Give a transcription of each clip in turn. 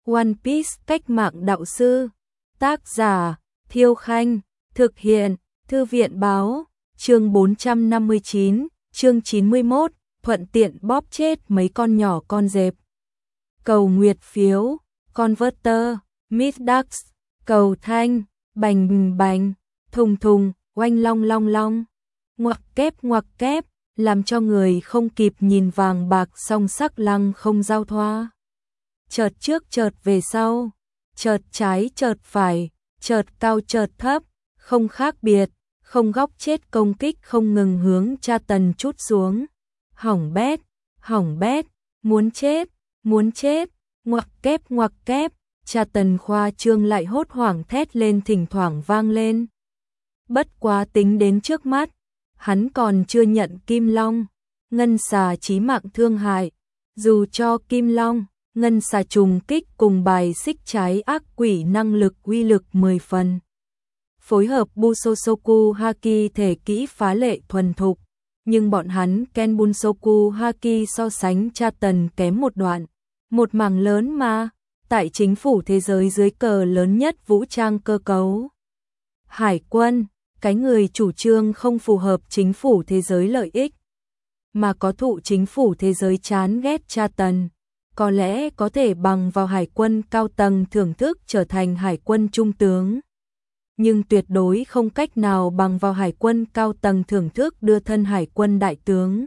One Piece cách mạng đạo sư. Tác giả Thiêu Khanh. Thực hiện Thư viện Báo. Chương 459, chương 91, thuận tiện bóp chết mấy con nhỏ con dẹp. Cầu nguyệt phiếu, converter, Middax, cầu thanh, bành bành, thùng thùng, oanh long long long, ngoặc kép, làm cho người không kịp nhìn vàng bạc song sắc lăng không giao thoa. Chợt trước chợt về sau, chợt trái chợt phải, chợt cao chợt thấp, không khác biệt, không góc chết công kích không ngừng hướng tra tần chút xuống. Hỏng bét, muốn chết, ngoặc kép, tra tần khoa trương lại hốt hoảng thét lên thỉnh thoảng vang lên. Bất quá tính đến trước mắt, hắn còn chưa nhận Kim Long, ngân xà chí mạng thương hại, dù cho Kim Long, ngân xà trùng kích cùng bài xích trái ác quỷ năng lực uy lực 10 phần. Phối hợp Bushosoku Haki thể kỹ phá lệ thuần thục, nhưng bọn hắn Ken Bunsoku Haki so sánh tra tần kém một đoạn, một mảng lớn mà, tại chính phủ thế giới dưới cờ lớn nhất vũ trang cơ cấu. Hải quân, cái người chủ trương không phù hợp chính phủ thế giới lợi ích, mà có thụ chính phủ thế giới chán ghét tra tần, có lẽ có thể bằng vào hải quân cao tầng thưởng thức trở thành hải quân trung tướng. Nhưng tuyệt đối không cách nào bằng vào hải quân cao tầng thưởng thức đưa thân hải quân đại tướng.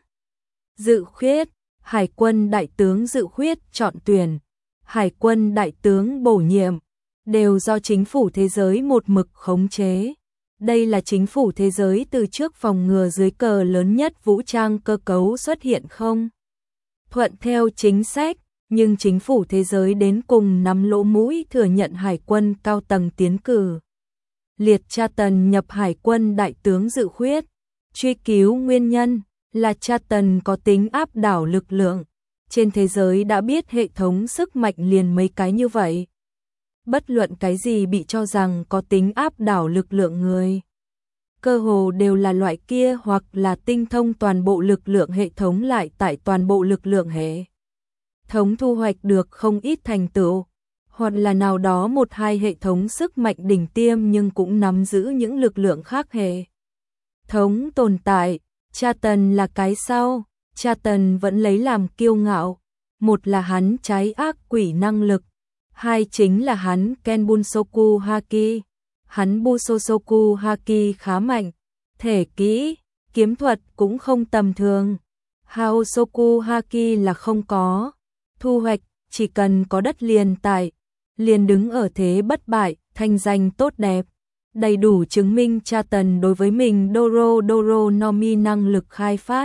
Dự khuyết, hải quân đại tướng dự khuyết chọn tuyển, hải quân đại tướng bổ nhiệm, đều do chính phủ thế giới một mực khống chế. Đây là chính phủ thế giới từ trước phòng ngừa dưới cờ lớn nhất vũ trang cơ cấu xuất hiện không thuận theo chính sách, nhưng chính phủ thế giới đến cùng nắm lỗ mũi thừa nhận hải quân cao tầng tiến cử. Liệt tra tần nhập hải quân đại tướng dự khuyết, truy cứu nguyên nhân là tra tần có tính áp đảo lực lượng. Trên thế giới đã biết hệ thống sức mạnh liền mấy cái như vậy. Bất luận cái gì bị cho rằng có tính áp đảo lực lượng người, cơ hồ đều là loại kia hoặc là tinh thông toàn bộ lực lượng hệ thống lại tại toàn bộ lực lượng hệ thống thu hoạch được không ít thành tựu, hoặc là nào đó một hai hệ thống sức mạnh đỉnh tiêm nhưng cũng nắm giữ những lực lượng khác hệ thống tồn tại. Tra tần là cái sau, tra tần vẫn lấy làm kiêu ngạo, một là hắn trái ác quỷ năng lực, hai chính là hắn Ken Bunsoku Haki. Hắn Bushosoku Haki khá mạnh, thể kỹ, kiếm thuật cũng không tầm thường. Haosoku Haki là không có thu hoạch, chỉ cần có đất liền tại, liền đứng ở thế bất bại, thanh danh tốt đẹp, đầy đủ chứng minh tra tần đối với mình Doro Nomi năng lực khai phát,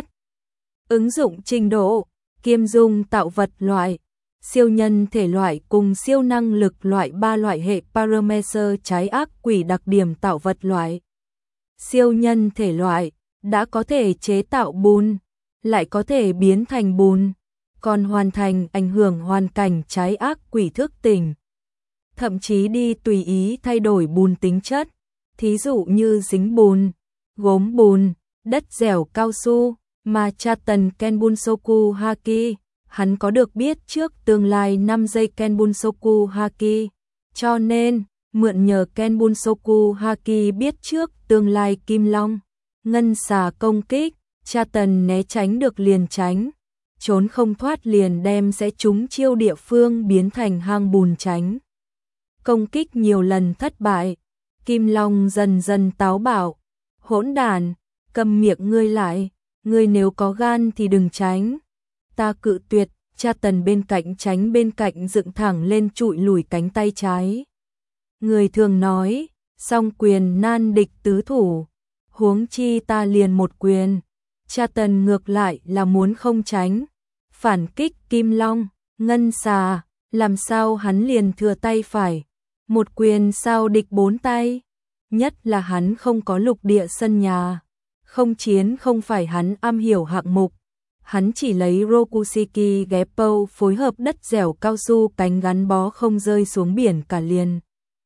ứng dụng trình độ, kiêm dung tạo vật loại, siêu nhân thể loại cùng siêu năng lực loại, ba loại hệ parameter trái ác quỷ đặc điểm tạo vật loại. Siêu nhân thể loại đã có thể chế tạo bùn, lại có thể biến thành bùn, còn hoàn thành ảnh hưởng hoàn cảnh trái ác quỷ thức tỉnh. Thậm chí đi tùy ý thay đổi bùn tính chất, thí dụ như dính bùn, gốm bùn, đất dẻo cao su, mà tra tần Ken Bunsoku Haki, hắn có được biết trước tương lai 5 giây Ken Bunsoku Haki, cho nên mượn nhờ Ken Bunsoku Haki biết trước tương lai Kim Long, ngân xà công kích, tra tần né tránh được liền tránh, trốn không thoát liền đem sẽ trúng chiêu địa phương biến thành hang bùn tránh. Công kích nhiều lần thất bại, Kim Long dần dần táo bạo, hỗn đản, cầm miệng ngươi lại, ngươi nếu có gan thì đừng tránh. Ta cự tuyệt, tra tần bên cạnh tránh bên cạnh dựng thẳng lên trụi lùi cánh tay trái. Người thường nói, song quyền nan địch tứ thủ, huống chi ta liền một quyền. Tra tần ngược lại là muốn không tránh, phản kích Kim Long, ngân xà, làm sao hắn liền thừa tay phải, một quyền sao địch bốn tay. Nhất là hắn không có lục địa sân nhà, không chiến không phải hắn am hiểu hạng mục. Hắn chỉ lấy Rokushiki Geppo phối hợp đất dẻo cao su cánh gắn bó không rơi xuống biển cả liền.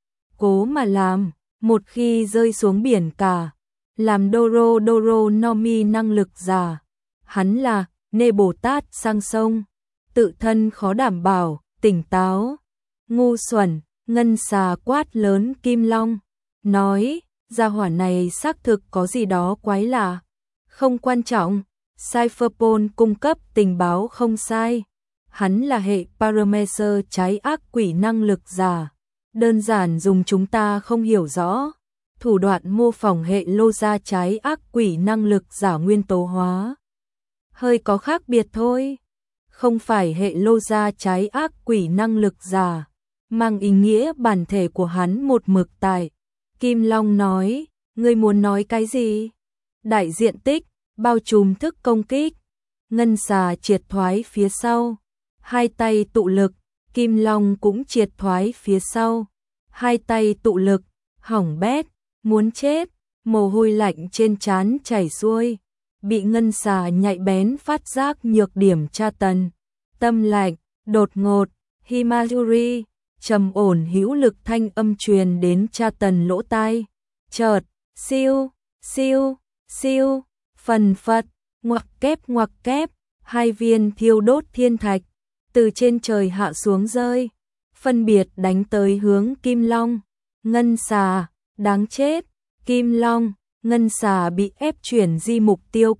Cố mà làm, một khi rơi xuống biển cả, làm Doro Nomi năng lực giả. Hắn là Nê Bồ Tát sang sông, tự thân khó đảm bảo, tỉnh táo. Ngu xuẩn, Ngân Xà quát lớn Kim Long, nói, gia hỏa này xác thực có gì đó quái lạ. Không quan trọng, Cypherpol cung cấp tình báo không sai. Hắn là hệ Paramecer trái ác quỷ năng lực giả. Đơn giản dùng chúng ta không hiểu rõ. Thủ đoạn mô phỏng hệ Loza trái ác quỷ năng lực giả nguyên tố hóa. Hơi có khác biệt thôi. Không phải hệ Loza trái ác quỷ năng lực giả, mang ý nghĩa bản thể của hắn một mực tại. Kim Long nói, ngươi muốn nói cái gì? Đại diện tích, bao trùm thức công kích. Ngân Xà triệt thoái phía sau. Hai tay tụ lực, Kim Long cũng triệt thoái phía sau. Hai tay tụ lực, hỏng bét, muốn chết, mồ hôi lạnh trên trán chảy xuôi. Bị Ngân Xà nhạy bén phát giác nhược điểm tra tấn. Tâm lạnh, đột ngột, Himajuri, trầm ổn hữu lực thanh âm truyền đến tra tấn lỗ tai. Chợt, siêu, siêu, siêu, phần phật, ngoặc kép, hai viên thiêu đốt thiên thạch từ trên trời hạ xuống rơi, phân biệt đánh tới hướng Kim Long. Ngân Xà, đáng chết, Kim Long, Ngân Xà bị ép chuyển di mục tiêu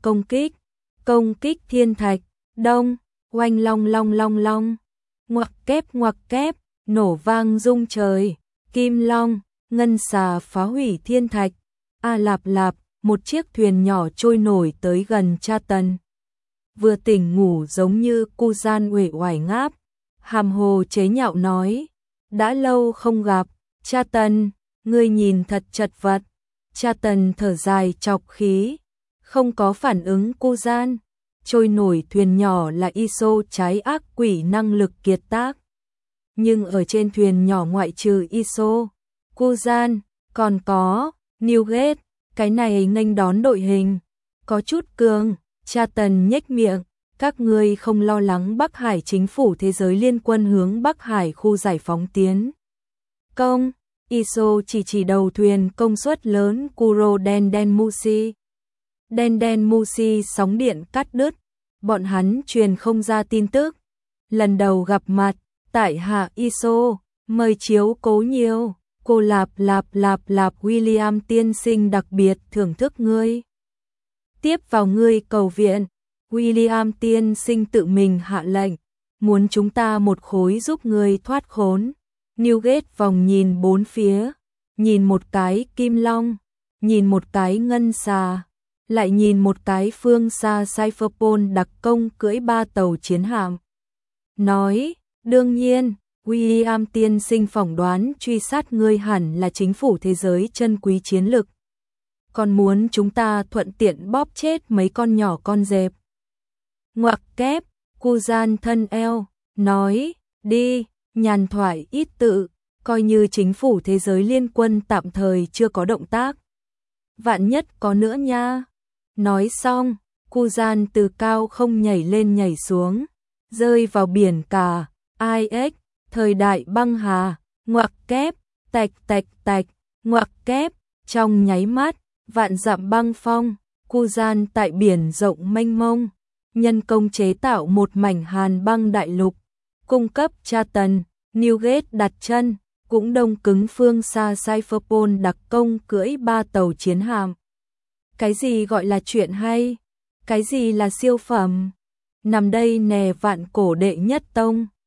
công kích thiên thạch, đông, oanh long long long long, ngoặc kép, nổ vang rung trời, Kim Long, Ngân Xà phá hủy thiên thạch, a lạp lạp, một chiếc thuyền nhỏ trôi nổi tới gần cha tần. Vừa tỉnh ngủ giống như cu gian uể oải ngáp, hàm hồ chế nhạo nói, đã lâu không gặp, cha tần, ngươi nhìn thật chật vật. Cha tần thở dài chọc khí, không có phản ứng cu gian. Trôi nổi thuyền nhỏ là ISO trái ác quỷ năng lực kiệt tác. Nhưng ở trên thuyền nhỏ ngoại trừ ISO, cu gian, còn có Newgate, cái này nghênh đón đội hình, có chút cường. Cha tần nhếch miệng, các ngươi không lo lắng Bắc Hải chính phủ thế giới liên quân hướng Bắc Hải khu giải phóng tiến công. ISO chỉ đầu thuyền công suất lớn Kuro Den Musi. Den Musi sóng điện cắt đứt, bọn hắn truyền không ra tin tức. Lần đầu gặp mặt, tại hạ ISO, mời chiếu cố nhiều, cô lạp William tiên sinh đặc biệt thưởng thức ngươi. Tiếp vào ngươi cầu viện, William tiên sinh tự mình hạ lệnh, muốn chúng ta một khối giúp ngươi thoát khốn. Newgate vòng nhìn bốn phía, nhìn một cái Kim Long, nhìn một cái Ngân Xà, lại nhìn một cái phương xa Cypherpol đặc công cưỡi 3 tàu chiến hạm. Nói, đương nhiên, William tiên sinh phỏng đoán truy sát ngươi hẳn là chính phủ thế giới chân quý chiến lực. Còn muốn chúng ta thuận tiện bóp chết mấy con nhỏ con dẹp. Ngoặc kép, cu gian thân eo, nói, đi, nhàn thoại ít tự, coi như chính phủ thế giới liên quân tạm thời chưa có động tác. Vạn nhất có nữa nha. Nói xong, cu gian từ cao không nhảy lên nhảy xuống, rơi vào biển cả, IX, thời đại băng hà, ngoặc kép, tạch, ngoặc kép, trong nháy mắt, vạn dặm băng phong, cu gian tại biển rộng mênh mông, nhân công chế tạo một mảnh hàn băng đại lục, cung cấp cha tần, Newgate đặt chân, cũng đông cứng phương xa Cypherpol đặc công cưỡi 3 tàu chiến hạm. Cái gì gọi là chuyện hay? Cái gì là siêu phẩm? Nằm đây nè vạn cổ đệ nhất tông.